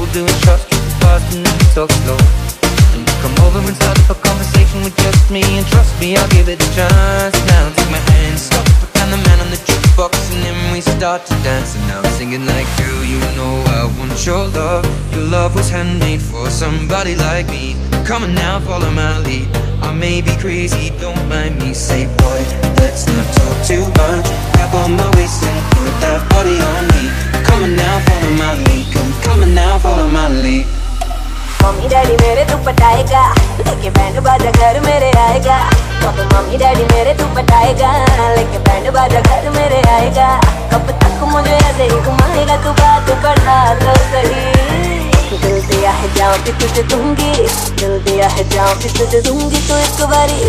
doing shots, tripping fast and then we talk slow. And you come over and start up a conversation with just me, and trust me, I'll give it a chance. Now take my hand, stop, put down the man on the jukebox, and then we start to dance. And now I'm singing like, girl, you know I want your love. Your love was handmade for somebody like me. Come on now, follow my lead. I may be crazy, don't mind me. Say, boy, let's not talk too much. Grab on my waist and put that body on me. Come on now, follow my lead. Come on now, follow my lead. Mummy daddy मेरे तू पटाएगा, लेके band बाजा घर मेरे आएगा। कब mummy daddy मेरे तू पटाएगा, लेके बैंड बाजा घर मेरे आएगा। कब तक मुझे ऐसे ही घुमाएगा, तू बात बढ़ा तो सही। दिल दिया है जाऊं कि तुझे दूंगी, दिल दिया है जाऊं कि तुझे दूंगी। तू एक बारी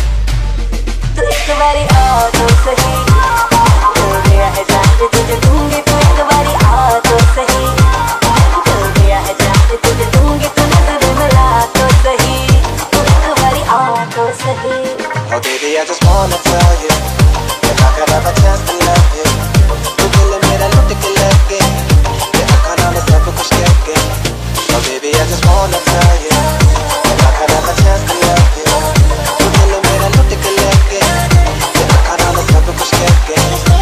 आ तो सही। दिल दिया है जाऊं कि तुझे दूंगी, तू एक बारी आ तो सही। दिल दिया है जाऊं कि तुझे दूंगी, तू नजर मिला तो सही। तू एक बारी आ तो सही। Oh baby, I just wanna tell you, if I could have a chance to love you, तू दिल मेरा लुट के लेके, ये आँखों नाल सब कुछ कह के। Oh baby, I just wanna tell you, if I could have a chance to love you, तू दिल मेरा लुट के लेके, ये आँखों नाल सब कुछ कह के।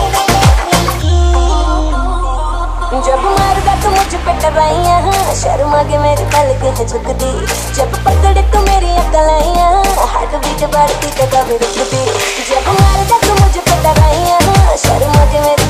जब मारदा तू मुझ पे टराइयां, शर्मा के मेरे पलक है झुकती। जब पकड़े तू मेरी अकलाइयां, हार्ट बीट बढ़ती तो कभी रुकती। जब मारदा तू मुझ पे टराइयां, शर्मा के मेरे